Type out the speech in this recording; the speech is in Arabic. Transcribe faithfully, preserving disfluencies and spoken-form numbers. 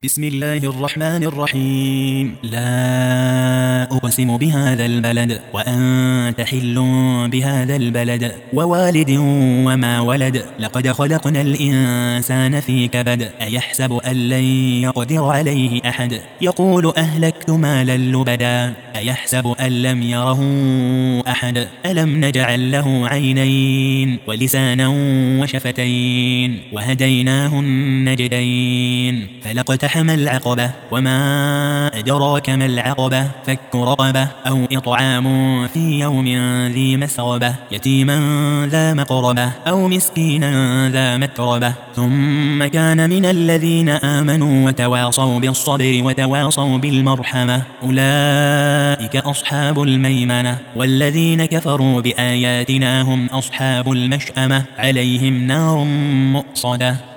بسم الله الرحمن الرحيم. لا أقسم بهذا البلد وأنت حل بهذا البلد ووالد وما ولد. لقد خلقنا الإنسان في كبد. أيحسب أن لن يقدر عليه أحد. يقول أهلكت مالا لبدا. أيحسب أن لم يره أحد. ألم نجعل له عينين ولسانا وشفتين وهديناه النجدين. فلاقتحم العقبة وما أدراك ما العقبة. فك رقبة أو إطعام في يوم ذي مسغبة. يتيما ذا مقربة أو مسكينا ذا متربة. ثم كان من الذين آمنوا وتواصوا بالصبر وتواصوا بالمرحمة. أولئك أصحاب الميمنة. والذين كفروا بآياتنا هم أصحاب المشأمة. عليهم نار مؤصدة.